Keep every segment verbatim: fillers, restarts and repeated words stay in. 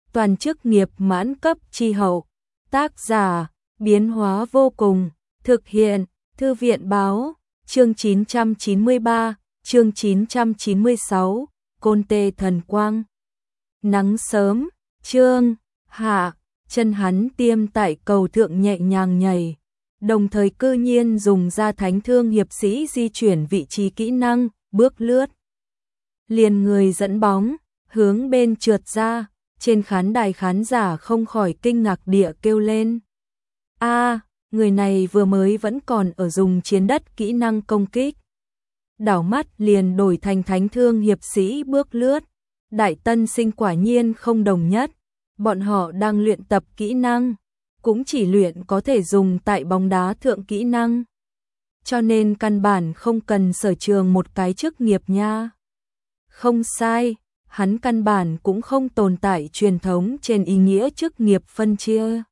toàn chức nghiệp mãn cấp chi hậu. Tác giả, biến hóa vô cùng, thực hiện, Thư viện báo, chương chín trăm chín mươi ba, chương chín trăm chín mươi sáu, Côn Tê Thần Quang. Nắng sớm, chương, hạ, chân hắn tiêm tại cầu thượng nhẹ nhàng nhảy, đồng thời cư nhiên dùng ra thánh thương hiệp sĩ di chuyển vị trí kỹ năng, bước lướt. Liền người dẫn bóng, hướng bên trượt ra, trên khán đài khán giả không khỏi kinh ngạc địa kêu lên. A, người này vừa mới vẫn còn ở dùng chiến đất kỹ năng công kích. Đảo mắt liền đổi thành thánh thương hiệp sĩ bước lướt. Đại tân sinh quả nhiên không đồng nhất, bọn họ đang luyện tập kỹ năng, cũng chỉ luyện có thể dùng tại bóng đá thượng kỹ năng. Cho nên căn bản không cần sở trường một cái chức nghiệp nha. Không sai, hắn căn bản cũng không tồn tại truyền thống trên ý nghĩa chức nghiệp phân chia.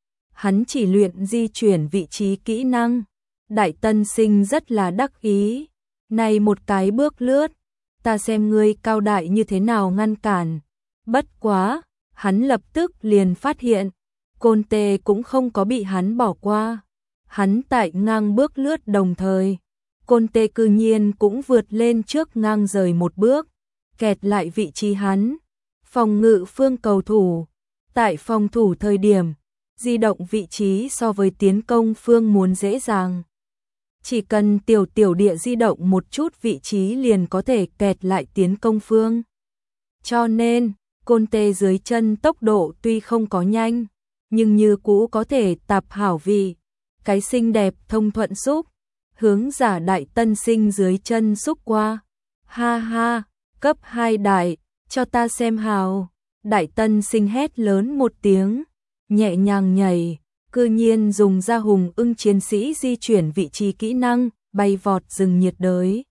Hắn chỉ luyện di chuyển vị trí kỹ năng. Đại tân sinh rất là đắc ý. Này một cái bước lướt, ta xem ngươi cao đại như thế nào ngăn cản. Bất quá, hắn lập tức liền phát hiện, Côn Tê cũng không có bị hắn bỏ qua. Hắn tại ngang bước lướt đồng thời, Côn Tê cư nhiên cũng vượt lên trước ngang rời một bước, kẹt lại vị trí hắn. Phòng ngự phương cầu thủ, tại phòng thủ thời điểm, di động vị trí so với tiến công phương muốn dễ dàng. Chỉ cần tiểu tiểu địa di động một chút vị trí liền có thể kẹt lại tiến công phương. Cho nên, Côn Tê dưới chân tốc độ tuy không có nhanh, nhưng như cũ có thể tạp hảo vị. Cái xinh đẹp thông thuận xúc, hướng giả đại tân sinh dưới chân xúc qua. Ha ha, cấp hai đại, cho ta xem hào. Đại tân sinh hét lớn một tiếng, nhẹ nhàng nhảy, cư nhiên dùng ra hùng ưng chiến sĩ di chuyển vị trí kỹ năng, bay vọt rừng nhiệt đới.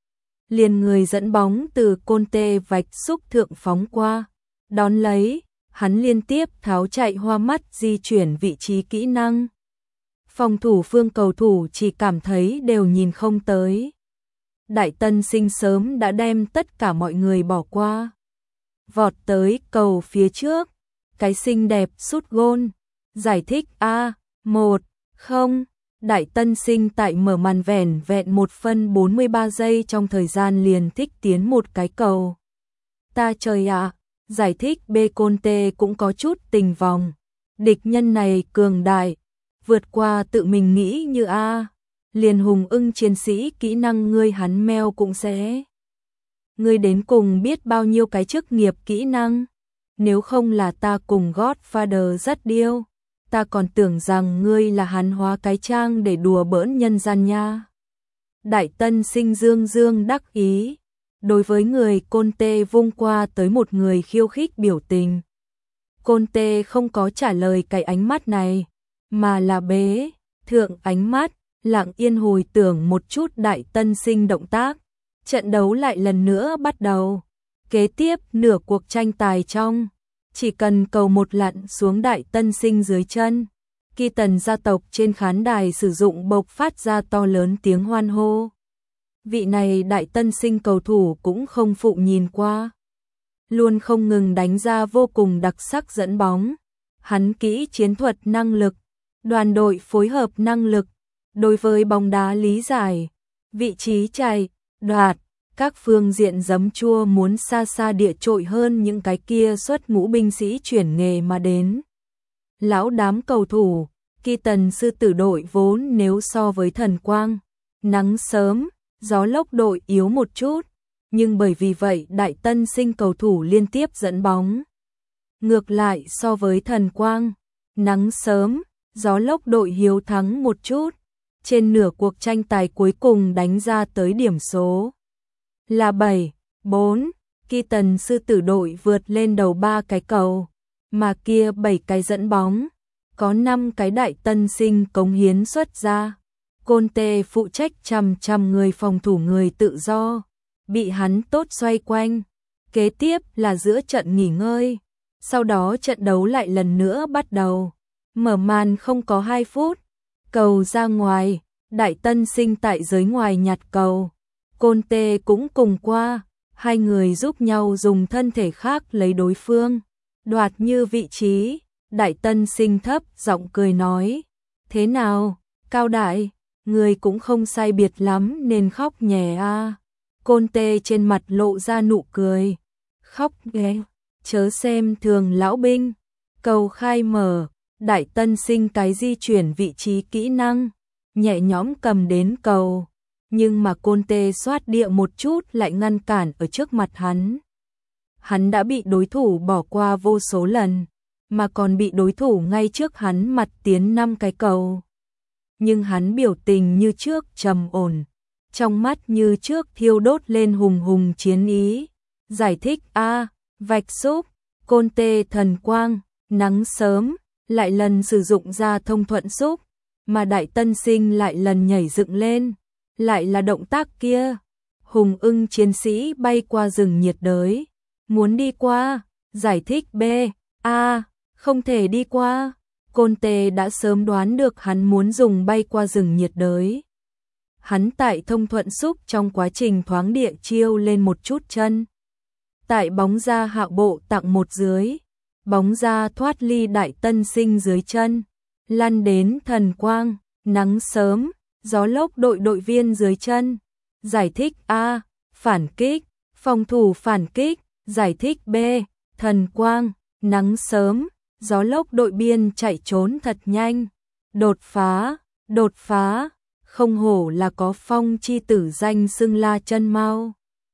Liền người dẫn bóng từ Côn Tê vạch xúc thượng phóng qua, đón lấy, hắn liên tiếp tháo chạy hoa mắt di chuyển vị trí kỹ năng. Phòng thủ phương cầu thủ chỉ cảm thấy đều nhìn không tới. Đại tân sinh sớm đã đem tất cả mọi người bỏ qua. Vọt tới cầu phía trước, cái xinh đẹp sút gôn. Giải thích A, một, không, đại tân sinh tại mở màn vẻn vẹn một phân bốn mươi ba giây trong thời gian liền thích tiến một cái cầu. Ta trời ạ, à, giải thích B Côn Tê cũng có chút tình vòng. Địch nhân này cường đại, vượt qua tự mình nghĩ như A, liền hùng ưng chiến sĩ kỹ năng ngươi hắn meo cũng sẽ. Ngươi đến cùng biết bao nhiêu cái chức nghiệp kỹ năng, nếu không là ta cùng Godfather rất điêu. Ta còn tưởng rằng ngươi là hắn hóa cái trang để đùa bỡn nhân gian nha. Đại tân sinh dương dương đắc ý, đối với người Côn Tê vung qua tới một người khiêu khích biểu tình. Côn Tê không có trả lời cái ánh mắt này, mà là bế, thượng ánh mắt, lặng yên hồi tưởng một chút đại tân sinh động tác. Trận đấu lại lần nữa bắt đầu. Kế tiếp nửa cuộc tranh tài trong. Chỉ cần cầu một lặn xuống đại tân sinh dưới chân, Kỳ Tần gia tộc trên khán đài sử dụng bộc phát ra to lớn tiếng hoan hô. Vị này đại tân sinh cầu thủ cũng không phụ nhìn qua, luôn không ngừng đánh ra vô cùng đặc sắc dẫn bóng. Hắn kỹ chiến thuật năng lực, đoàn đội phối hợp năng lực, đối với bóng đá lý giải, vị trí chạy, đoạt, các phương diện giấm chua muốn xa xa địa trội hơn những cái kia xuất ngũ binh sĩ chuyển nghề mà đến. Lão đám cầu thủ, Kỳ Tần sư tử đội vốn nếu so với Thần Quang, nắng sớm, gió lốc đội yếu một chút, nhưng bởi vì vậy đại tân sinh cầu thủ liên tiếp dẫn bóng. Ngược lại so với Thần Quang, nắng sớm, gió lốc đội hiếu thắng một chút, trên nửa cuộc tranh tài cuối cùng đánh ra tới điểm số là bảy, bốn, Kỳ Tần sư tử đội vượt lên đầu ba cái cầu, mà kia bảy cái dẫn bóng, có năm cái đại tân sinh cống hiến xuất ra. Côn Tê phụ trách trăm trăm người phòng thủ người tự do, bị hắn tốt xoay quanh. Kế tiếp là giữa trận nghỉ ngơi, sau đó trận đấu lại lần nữa bắt đầu. Mở màn không có hai phút, cầu ra ngoài, đại tân sinh tại giới ngoài nhặt cầu. Côn Tê cũng cùng qua, hai người giúp nhau dùng thân thể khác lấy đối phương. đoạt như vị trí. Đại Tân Sinh thấp giọng cười nói, thế nào, Cao Đại, người cũng không sai biệt lắm nên khóc nhè a. Côn Tê trên mặt lộ ra nụ cười, khóc ghé, chớ xem thường lão binh. Cầu khai mở, Đại Tân Sinh cái di chuyển vị trí kỹ năng, nhẹ nhõm cầm đến cầu, nhưng mà Côn Tê xoát địa một chút lại ngăn cản ở trước mặt hắn. Hắn đã bị đối thủ bỏ qua vô số lần, mà còn bị đối thủ ngay trước hắn mặt tiến năm cái cầu. Nhưng hắn biểu tình như trước trầm ổn, trong mắt như trước thiêu đốt lên hùng hùng chiến ý. Giải thích a, vạch xúc, Côn Tê thần quang, nắng sớm, lại lần sử dụng ra thông thuận xúc, mà Đại Tân Sinh lại lần nhảy dựng lên, lại là động tác kia. Hùng ưng chiến sĩ bay qua rừng nhiệt đới, muốn đi qua, giải thích b, a, không thể đi qua. Côn Tê đã sớm đoán được hắn muốn dùng bay qua rừng nhiệt đới. Hắn tại thông thuận xúc trong quá trình thoáng địa chiêu lên một chút chân. Tại bóng ra Hạo Bộ tặng một dưới, bóng ra thoát ly Đại Tân Sinh dưới chân, lăn đến thần quang, nắng sớm, gió lốc đội đội viên dưới chân. Giải thích a, phản kích, phòng thủ phản kích. Giải thích b, thần quang, nắng sớm, gió lốc đội biên chạy trốn thật nhanh. Đột phá, đột phá, không hổ là có phong chi tử danh xưng La Chân Mau.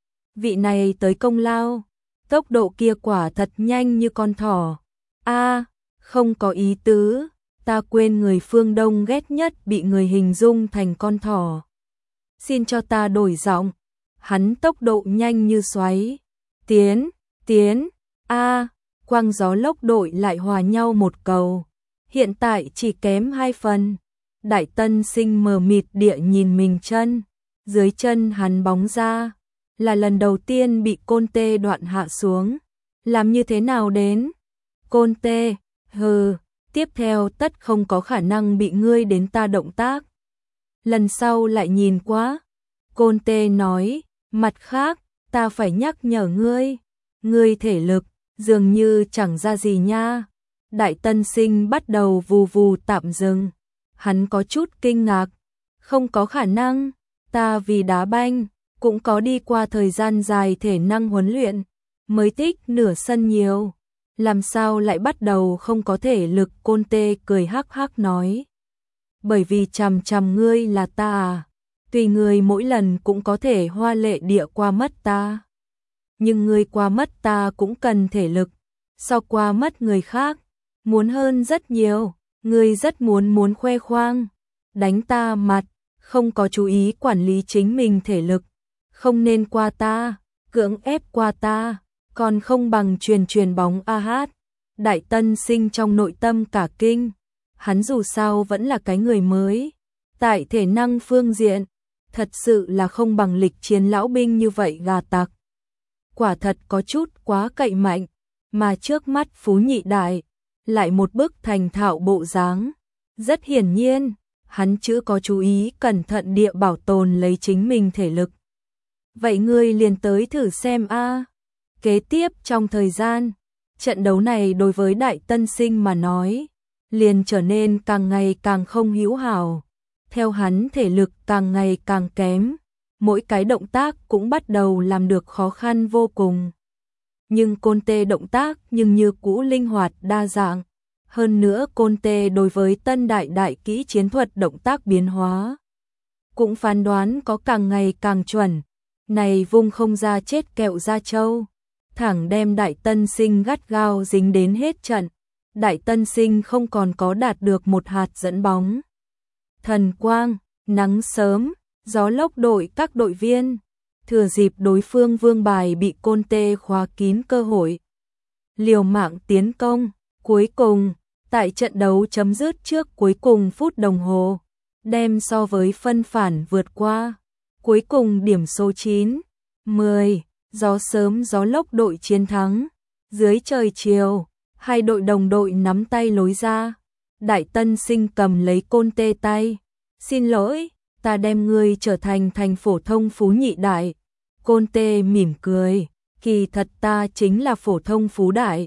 Vị này tới công lao, tốc độ kia quả thật nhanh như con thỏ. A, không có ý tứ, ta quên người phương Đông ghét nhất bị người hình dung thành con thỏ. Xin cho ta đổi giọng. Hắn tốc độ nhanh như xoáy. Tiến, tiến, a, quang gió lốc đội lại hòa nhau một cầu. Hiện tại chỉ kém hai phần. Đại Tân Sinh mờ mịt địa nhìn mình chân, dưới chân hắn bóng ra, là lần đầu tiên bị Côn Tê đoạn hạ xuống. Làm như thế nào đến? Côn Tê, hừ, tiếp theo tất không có khả năng bị ngươi đến ta động tác. Lần sau lại nhìn quá. Côn Tê nói, mặt khác, ta phải nhắc nhở ngươi, ngươi thể lực, dường như chẳng ra gì nha. Đại Tân Sinh bắt đầu vù vù tạm dừng. Hắn có chút kinh ngạc, không có khả năng, ta vì đá banh, cũng có đi qua thời gian dài thể năng huấn luyện, mới tích nửa sân nhiều, làm sao lại bắt đầu không có thể lực. Côn Tê cười hắc hắc nói, bởi vì chằm chằm ngươi là ta à, tùy người mỗi lần cũng có thể hoa lệ địa qua mất ta, nhưng ngươi qua mất ta cũng cần thể lực, so qua mất người khác, muốn hơn rất nhiều. Ngươi rất muốn muốn khoe khoang, đánh ta mặt, không có chú ý quản lý chính mình thể lực, không nên qua ta, cưỡng ép qua ta, còn không bằng truyền truyền bóng a hát. Đại Tân Sinh trong nội tâm cả kinh, hắn dù sao vẫn là cái người mới, tại thể năng phương diện, thật sự là không bằng lịch chiến lão binh như vậy gà tặc. Quả thật có chút quá cậy mạnh, mà trước mắt Phú Nhị Đại lại một bức thành thạo bộ dáng. Rất hiển nhiên, hắn chưa có chú ý cẩn thận địa bảo tồn lấy chính mình thể lực. Vậy ngươi liền tới thử xem a. Kế tiếp trong thời gian, trận đấu này đối với Đại Tân Sinh mà nói, liền trở nên càng ngày càng không hữu hảo. Theo hắn thể lực càng ngày càng kém, mỗi cái động tác cũng bắt đầu làm được khó khăn vô cùng. Nhưng Côn Tê động tác nhưng như cũ linh hoạt đa dạng. Hơn nữa Côn Tê đối với tân đại đại kỹ chiến thuật động tác biến hóa, cũng phán đoán có càng ngày càng chuẩn. Này vung không ra chết kẹo ra trâu, thẳng đem Đại Tân Sinh gắt gao dính đến hết trận. Đại Tân Sinh không còn có đạt được một hạt dẫn bóng. Thần quang, nắng sớm, gió lốc đội các đội viên, thừa dịp đối phương vương bài bị Côn Tê khóa kín cơ hội, liều mạng tiến công. Cuối cùng, tại trận đấu chấm dứt trước cuối cùng phút đồng hồ, đem so với phân phản vượt qua. Cuối cùng điểm số chín, mười, gió sớm gió lốc đội chiến thắng. Dưới trời chiều, hai đội đồng đội nắm tay lối ra. Đại Tân Sinh cầm lấy Côn Tê tay. Xin lỗi, ta đem ngươi trở thành thành phổ thông Phú Nhị Đại. Côn Tê mỉm cười, kỳ thật ta chính là phổ thông Phú Đại.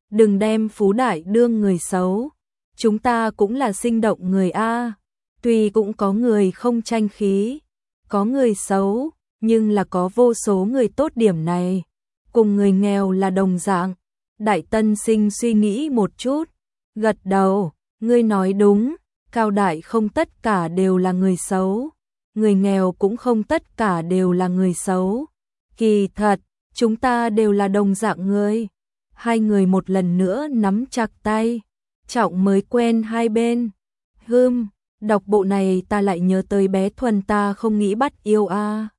đừng đem Phú Đại đương người xấu. Chúng ta cũng là sinh động người A, tuy cũng có người không tranh khí, có người xấu, nhưng là có vô số người tốt điểm này, cùng người nghèo là đồng dạng. Đại Tân Sinh suy nghĩ một chút, gật đầu, ngươi nói đúng, Cao Đại không tất cả đều là người xấu, người nghèo cũng không tất cả đều là người xấu. Kỳ thật, chúng ta đều là đồng dạng người. Hai người một lần nữa nắm chặt tay, Trọng mới quen hai bên. Hừm, đọc bộ này ta lại nhớ tới bé Thuần ta không nghĩ bắt yêu a.